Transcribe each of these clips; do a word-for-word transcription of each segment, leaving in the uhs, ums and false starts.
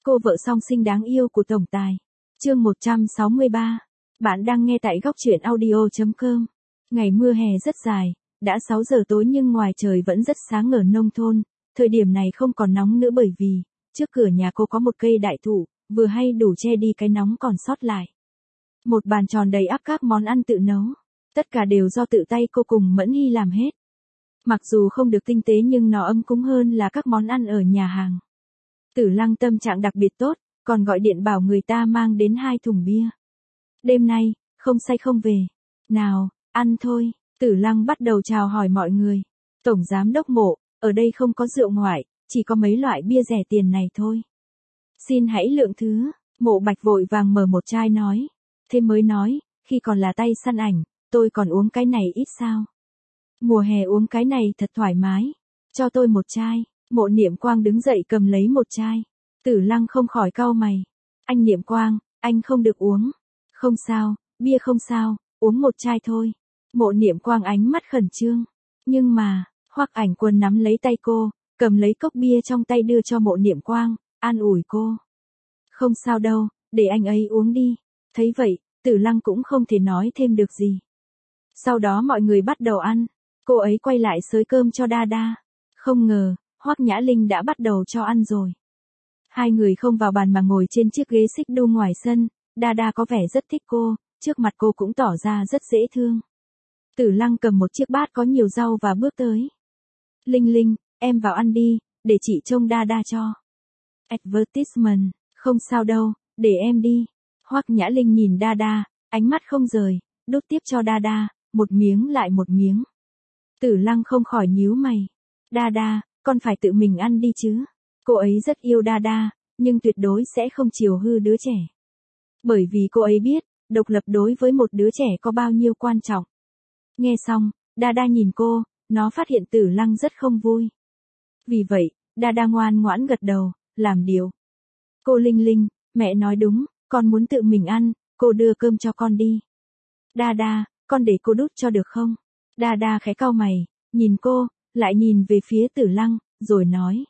Cô vợ song sinh đáng yêu của tổng tài. Chương một trăm sáu mươi ba. Bạn đang nghe tại góc truyện audio chấm com. Ngày mưa hè rất dài, đã sáu giờ tối nhưng ngoài trời vẫn rất sáng ở nông thôn. Thời điểm này không còn nóng nữa bởi vì, trước cửa nhà cô có một cây đại thụ, vừa hay đủ che đi cái nóng còn sót lại. Một bàn tròn đầy ắp các món ăn tự nấu. Tất cả đều do tự tay cô cùng Mẫn Hy làm hết. Mặc dù không được tinh tế nhưng nó ấm cúng hơn là các món ăn ở nhà hàng. Tử Lăng tâm trạng đặc biệt tốt, còn gọi điện bảo người ta mang đến hai thùng bia. Đêm nay, không say không về. Nào, ăn thôi. Tử Lăng bắt đầu chào hỏi mọi người. Tổng giám đốc Mộ, ở đây không có rượu ngoại, chỉ có mấy loại bia rẻ tiền này thôi. Xin hãy lượng thứ. Mộ Bạch vội vàng mở một chai nói. Thế mới nói, khi còn là tay săn ảnh, tôi còn uống cái này ít sao. Mùa hè uống cái này thật thoải mái. Cho tôi một chai. Mộ Niệm Quang đứng dậy cầm lấy một chai. Tử Lăng không khỏi cau mày. Anh Niệm Quang, anh không được uống. Không sao, bia không sao, uống một chai thôi. Mộ Niệm Quang ánh mắt khẩn trương. Nhưng mà, Hoắc Ảnh Quân nắm lấy tay cô, cầm lấy cốc bia trong tay đưa cho Mộ Niệm Quang, an ủi cô. Không sao đâu, để anh ấy uống đi. Thấy vậy, Tử Lăng cũng không thể nói thêm được gì. Sau đó mọi người bắt đầu ăn. Cô ấy quay lại xới cơm cho Đa Đa. Không ngờ, Hoắc Nhã Linh đã bắt đầu cho ăn rồi. Hai người không vào bàn mà ngồi trên chiếc ghế xích đu ngoài sân, Đa Đa có vẻ rất thích cô, trước mặt cô cũng tỏ ra rất dễ thương. Tử Lăng cầm một chiếc bát có nhiều rau và bước tới. Linh Linh, em vào ăn đi, để chị trông Đa Đa cho. Advertisement, không sao đâu, để em đi. Hoắc Nhã Linh nhìn Đa Đa, ánh mắt không rời, đút tiếp cho Đa Đa, một miếng lại một miếng. Tử Lăng không khỏi nhíu mày. Đa Đa, con phải tự mình ăn đi chứ. Cô ấy rất yêu Đa Đa, nhưng tuyệt đối sẽ không chiều hư đứa trẻ. Bởi vì cô ấy biết, độc lập đối với một đứa trẻ có bao nhiêu quan trọng. Nghe xong, Đa Đa nhìn cô, nó phát hiện Tử Lăng rất không vui. Vì vậy, Đa Đa ngoan ngoãn gật đầu, làm điều. Cô Linh Linh, mẹ nói đúng, con muốn tự mình ăn, cô đưa cơm cho con đi. Đa Đa, con để cô đút cho được không? Đa Đa khẽ cau mày, nhìn cô, lại nhìn về phía Tử Lăng, rồi nói.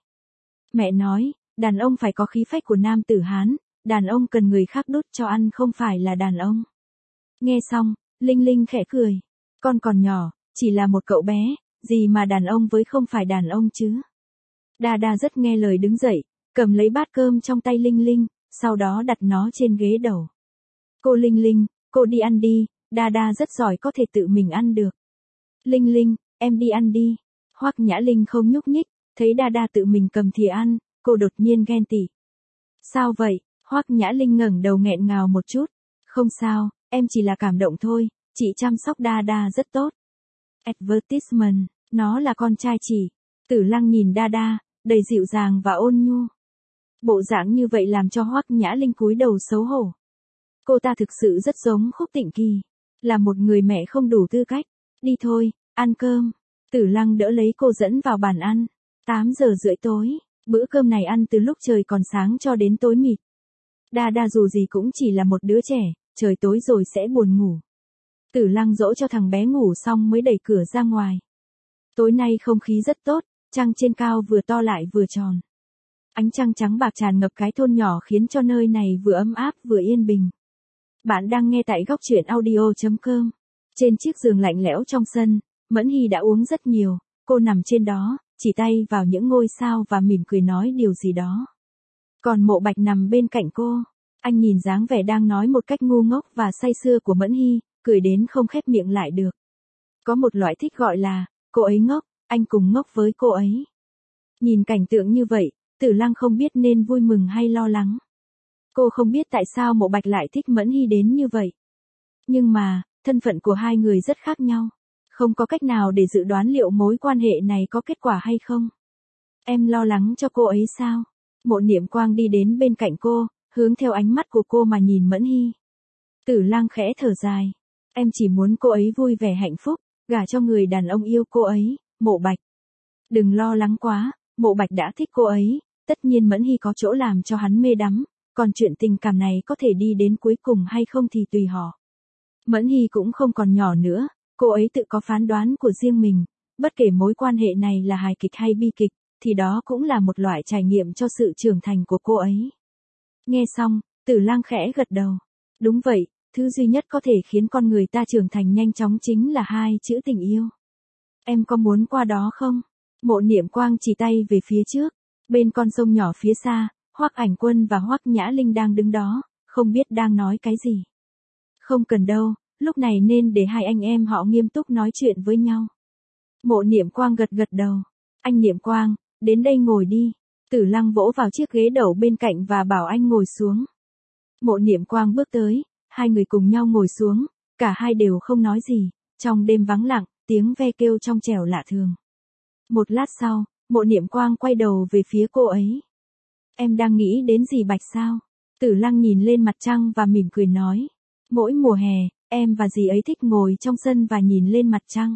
Mẹ nói, đàn ông phải có khí phách của nam tử Hán, đàn ông cần người khác đút cho ăn không phải là đàn ông. Nghe xong, Linh Linh khẽ cười. Con còn nhỏ, chỉ là một cậu bé, gì mà đàn ông với không phải đàn ông chứ. Đa Đa rất nghe lời đứng dậy, cầm lấy bát cơm trong tay Linh Linh, sau đó đặt nó trên ghế đầu. Cô Linh Linh, cô đi ăn đi, Đa Đa rất giỏi có thể tự mình ăn được. Linh Linh, em đi ăn đi. Hoắc Nhã Linh không nhúc nhích, thấy Đa Đa tự mình cầm thìa ăn, cô đột nhiên ghen tị. Sao vậy? Hoắc Nhã Linh ngẩng đầu nghẹn ngào một chút. Không sao, em chỉ là cảm động thôi, chị chăm sóc Đa Đa rất tốt. Advertisement, nó là con trai chị. Tử Lăng nhìn Đa Đa, đầy dịu dàng và ôn nhu. Bộ dạng như vậy làm cho Hoắc Nhã Linh cúi đầu xấu hổ. Cô ta thực sự rất giống Khúc Tịnh Kỳ, là một người mẹ không đủ tư cách. Đi thôi, ăn cơm. Tử Lăng đỡ lấy cô dẫn vào bàn ăn. tám giờ rưỡi tối, bữa cơm này ăn từ lúc trời còn sáng cho đến tối mịt. Đa Đa dù gì cũng chỉ là một đứa trẻ, trời tối rồi sẽ buồn ngủ. Tử Lăng dỗ cho thằng bé ngủ xong mới đẩy cửa ra ngoài. Tối nay không khí rất tốt, trăng trên cao vừa to lại vừa tròn. Ánh trăng trắng bạc tràn ngập cái thôn nhỏ khiến cho nơi này vừa ấm áp vừa yên bình. Bạn đang nghe tại góc truyện audio chấm com. Trên chiếc giường lạnh lẽo trong sân, Mẫn Hy đã uống rất nhiều, cô nằm trên đó, chỉ tay vào những ngôi sao và mỉm cười nói điều gì đó. Còn Mộ Bạch nằm bên cạnh cô, anh nhìn dáng vẻ đang nói một cách ngu ngốc và say sưa của Mẫn Hy, cười đến không khép miệng lại được. Có một loại thích gọi là, cô ấy ngốc, anh cùng ngốc với cô ấy. Nhìn cảnh tượng như vậy, Tử Lăng không biết nên vui mừng hay lo lắng. Cô không biết tại sao Mộ Bạch lại thích Mẫn Hy đến như vậy. Nhưng mà, thân phận của hai người rất khác nhau. Không có cách nào để dự đoán liệu mối quan hệ này có kết quả hay không. Em lo lắng cho cô ấy sao? Mộ Niệm Quang đi đến bên cạnh cô, hướng theo ánh mắt của cô mà nhìn Mẫn Hy. Tử Lăng khẽ thở dài. Em chỉ muốn cô ấy vui vẻ hạnh phúc, gả cho người đàn ông yêu cô ấy, Mộ Bạch. Đừng lo lắng quá, Mộ Bạch đã thích cô ấy, tất nhiên Mẫn Hy có chỗ làm cho hắn mê đắm, còn chuyện tình cảm này có thể đi đến cuối cùng hay không thì tùy họ. Mẫn Hy cũng không còn nhỏ nữa, cô ấy tự có phán đoán của riêng mình, bất kể mối quan hệ này là hài kịch hay bi kịch, thì đó cũng là một loại trải nghiệm cho sự trưởng thành của cô ấy. Nghe xong, Tử Lăng khẽ gật đầu. Đúng vậy, thứ duy nhất có thể khiến con người ta trưởng thành nhanh chóng chính là hai chữ tình yêu. Em có muốn qua đó không? Mộ Niệm Quang chỉ tay về phía trước. Bên con sông nhỏ phía xa, Hoắc Ảnh Quân và Hoắc Nhã Linh đang đứng đó, không biết đang nói cái gì. Không cần đâu, lúc này nên để hai anh em họ nghiêm túc nói chuyện với nhau. Mộ Niệm Quang gật gật đầu. Anh Niệm Quang, đến đây ngồi đi. Tử Lăng vỗ vào chiếc ghế đẩu bên cạnh và bảo anh ngồi xuống. Mộ Niệm Quang bước tới, hai người cùng nhau ngồi xuống, cả hai đều không nói gì, trong đêm vắng lặng, tiếng ve kêu trong trẻo lạ thường. Một lát sau, Mộ Niệm Quang quay đầu về phía cô ấy. Em đang nghĩ đến gì Bạch sao? Tử Lăng nhìn lên mặt trăng và mỉm cười nói. Mỗi mùa hè, em và dì ấy thích ngồi trong sân và nhìn lên mặt trăng.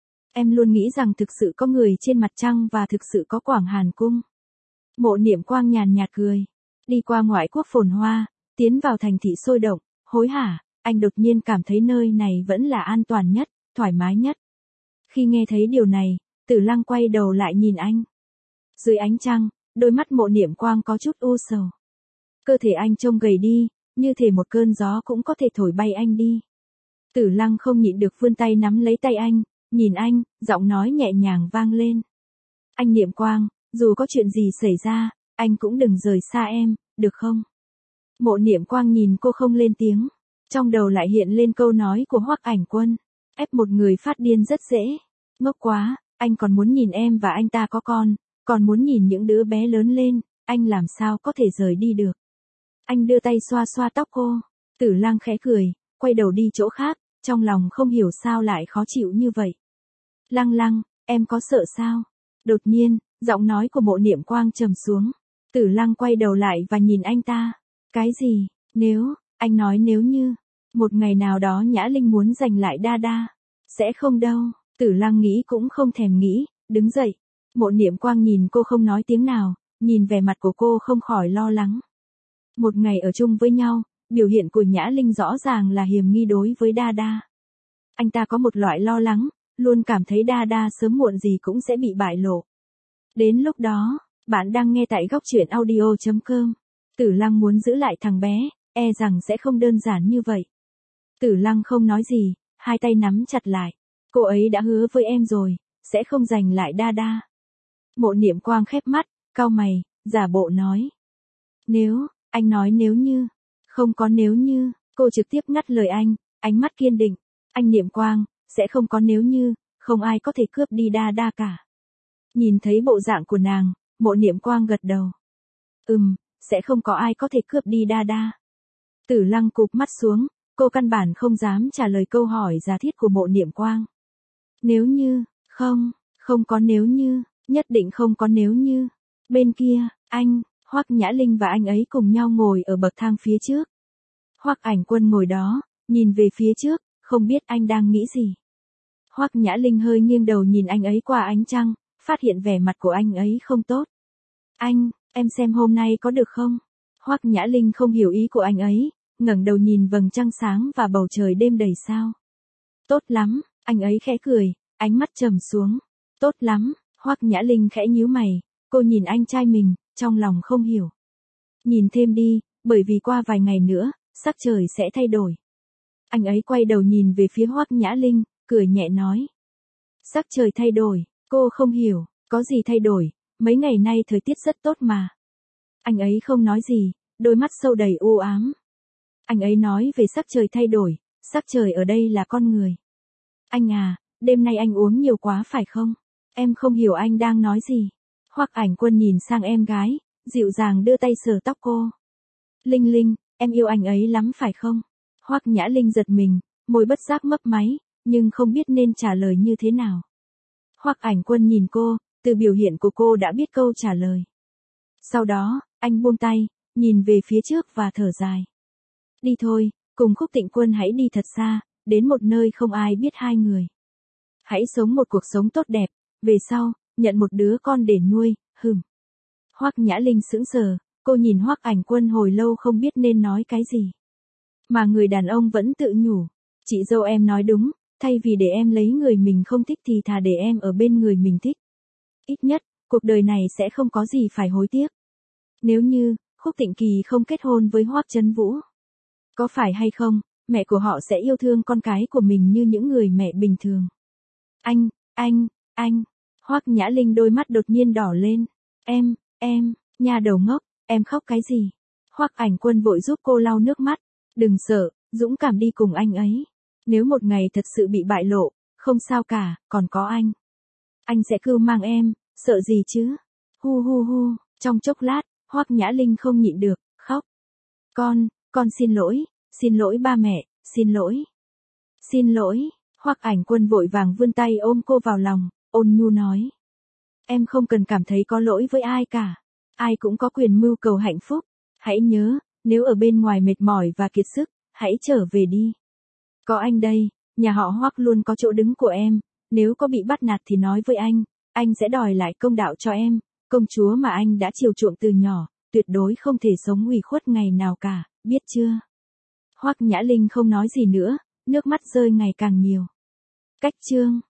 Em luôn nghĩ rằng thực sự có người trên mặt trăng và thực sự có Quảng Hàn Cung. Mộ Niệm Quang nhàn nhạt cười. Đi qua ngoại quốc phồn hoa, tiến vào thành thị sôi động, hối hả, anh đột nhiên cảm thấy nơi này vẫn là an toàn nhất, thoải mái nhất. Khi nghe thấy điều này, Tử Lăng quay đầu lại nhìn anh. Dưới ánh trăng, đôi mắt Mộ Niệm Quang có chút u sầu. Cơ thể anh trông gầy đi, như thể một cơn gió cũng có thể thổi bay anh đi. Tử Lăng không nhịn được vươn tay nắm lấy tay anh, nhìn anh, giọng nói nhẹ nhàng vang lên. Anh Niệm Quang, dù có chuyện gì xảy ra, anh cũng đừng rời xa em, được không? Mộ Niệm Quang nhìn cô không lên tiếng. Trong đầu lại hiện lên câu nói của Hoắc Ảnh Quân. Ép một người phát điên rất dễ. Ngốc quá, anh còn muốn nhìn em và anh ta có con, còn muốn nhìn những đứa bé lớn lên, anh làm sao có thể rời đi được. Anh đưa tay xoa xoa tóc cô. Tử Lăng khẽ cười, quay đầu đi chỗ khác, trong lòng không hiểu sao lại khó chịu như vậy. Lăng Lăng, em có sợ sao? Đột nhiên, giọng nói của Mộ Niệm Quang trầm xuống. Tử Lăng quay đầu lại và nhìn anh ta. Cái gì? Nếu, anh nói nếu như, một ngày nào đó Nhã Linh muốn giành lại Đa Đa. Sẽ không đâu, Tử Lăng nghĩ cũng không thèm nghĩ, đứng dậy. Mộ Niệm Quang nhìn cô không nói tiếng nào, nhìn vẻ mặt của cô không khỏi lo lắng. Một ngày ở chung với nhau, biểu hiện của Nhã Linh rõ ràng là hiềm nghi đối với Đa Đa. Anh ta có một loại lo lắng, luôn cảm thấy Đa Đa sớm muộn gì cũng sẽ bị bại lộ. Đến lúc đó, bạn đang nghe tại góc truyện audio chấm com. Tử Lăng muốn giữ lại thằng bé, e rằng sẽ không đơn giản như vậy. Tử Lăng không nói gì, hai tay nắm chặt lại. Cô ấy đã hứa với em rồi, sẽ không giành lại Đa Đa. Mộ Niệm Quang khép mắt, cau mày, giả bộ nói. Nếu, anh nói nếu như, không có nếu như, cô trực tiếp ngắt lời anh, ánh mắt kiên định. Anh Niệm Quang, sẽ không có nếu như, không ai có thể cướp đi Đa Đa cả. Nhìn thấy bộ dạng của nàng, Mộ Niệm Quang gật đầu. Ừm, sẽ không có ai có thể cướp đi Đa Đa. Tử Lăng cụp mắt xuống, cô căn bản không dám trả lời câu hỏi giả thiết của Mộ Niệm Quang. Nếu như, không, không có nếu như, nhất định không có nếu như. Bên kia, anh, Hoắc Nhã Linh và anh ấy cùng nhau ngồi ở bậc thang phía trước. Hoắc Ảnh Quân ngồi đó, nhìn về phía trước, không biết anh đang nghĩ gì. Hoắc Nhã Linh hơi nghiêng đầu nhìn anh ấy qua ánh trăng, phát hiện vẻ mặt của anh ấy không tốt. Anh, em xem hôm nay có được không? Hoắc Nhã Linh không hiểu ý của anh ấy, ngẩng đầu nhìn vầng trăng sáng và bầu trời đêm đầy sao. Tốt lắm, anh ấy khẽ cười, ánh mắt trầm xuống. Tốt lắm, Hoắc Nhã Linh khẽ nhíu mày, cô nhìn anh trai mình, trong lòng không hiểu. Nhìn thêm đi, bởi vì qua vài ngày nữa, sắc trời sẽ thay đổi. Anh ấy quay đầu nhìn về phía Hoắc Nhã Linh, cười nhẹ nói. Sắc trời thay đổi, cô không hiểu, có gì thay đổi, mấy ngày nay thời tiết rất tốt mà. Anh ấy không nói gì, đôi mắt sâu đầy u ám. Anh ấy nói về sắc trời thay đổi, sắc trời ở đây là con người. Anh à, đêm nay anh uống nhiều quá phải không? Em không hiểu anh đang nói gì. Hoắc Ảnh Quân nhìn sang em gái, dịu dàng đưa tay sờ tóc cô. Linh Linh, em yêu anh ấy lắm phải không? Hoắc Nhã Linh giật mình, môi bất giác mấp máy, nhưng không biết nên trả lời như thế nào. Hoắc Ảnh Quân nhìn cô, từ biểu hiện của cô đã biết câu trả lời. Sau đó, anh buông tay, nhìn về phía trước và thở dài. Đi thôi, cùng Khúc Tịnh Quân hãy đi thật xa, đến một nơi không ai biết hai người. Hãy sống một cuộc sống tốt đẹp, về sau, nhận một đứa con để nuôi, hừm. Hoắc Nhã Linh sững sờ, cô nhìn Hoắc Ảnh Quân hồi lâu không biết nên nói cái gì. Mà người đàn ông vẫn tự nhủ, chị dâu em nói đúng, thay vì để em lấy người mình không thích thì thà để em ở bên người mình thích. Ít nhất, cuộc đời này sẽ không có gì phải hối tiếc. Nếu như, Khúc Tịnh Kỳ không kết hôn với Hoắc Chấn Vũ. Có phải hay không, mẹ của họ sẽ yêu thương con cái của mình như những người mẹ bình thường. Anh, anh, anh. Hoắc Nhã Linh đôi mắt đột nhiên đỏ lên. Em, em, nhà đầu ngốc, em khóc cái gì? Hoắc Ảnh Quân vội giúp cô lau nước mắt. Đừng sợ, dũng cảm đi cùng anh ấy. Nếu một ngày thật sự bị bại lộ, không sao cả, còn có anh. Anh sẽ cưu mang em, sợ gì chứ? Hu hu hu, trong chốc lát, Hoắc Nhã Linh không nhịn được, khóc. Con, con xin lỗi, xin lỗi ba mẹ, xin lỗi. Xin lỗi, Hoắc Ảnh Quân vội vàng vươn tay ôm cô vào lòng, ôn nhu nói. Em không cần cảm thấy có lỗi với ai cả. Ai cũng có quyền mưu cầu hạnh phúc. Hãy nhớ, nếu ở bên ngoài mệt mỏi và kiệt sức, hãy trở về đi. Có anh đây, nhà họ Hoắc luôn có chỗ đứng của em. Nếu có bị bắt nạt thì nói với anh, anh sẽ đòi lại công đạo cho em. Công chúa mà anh đã chiều chuộng từ nhỏ, tuyệt đối không thể sống ủy khuất ngày nào cả, biết chưa? Hoắc Nhã Linh không nói gì nữa, nước mắt rơi ngày càng nhiều. Cách chương